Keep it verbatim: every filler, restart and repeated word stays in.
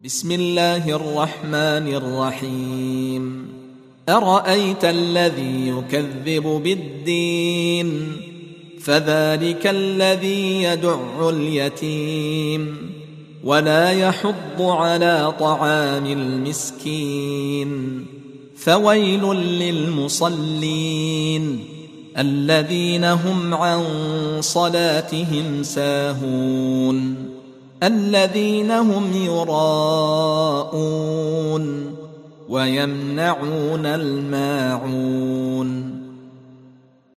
بسم الله الرحمن الرحيم أرأيت الذي يكذب بالدين فذلك الذي يدع اليتيم ولا يحض على طعام المسكين فويل للمصلين الذين هم عن صلاتهم ساهون الذين هم يراءون ويمنعون الماعون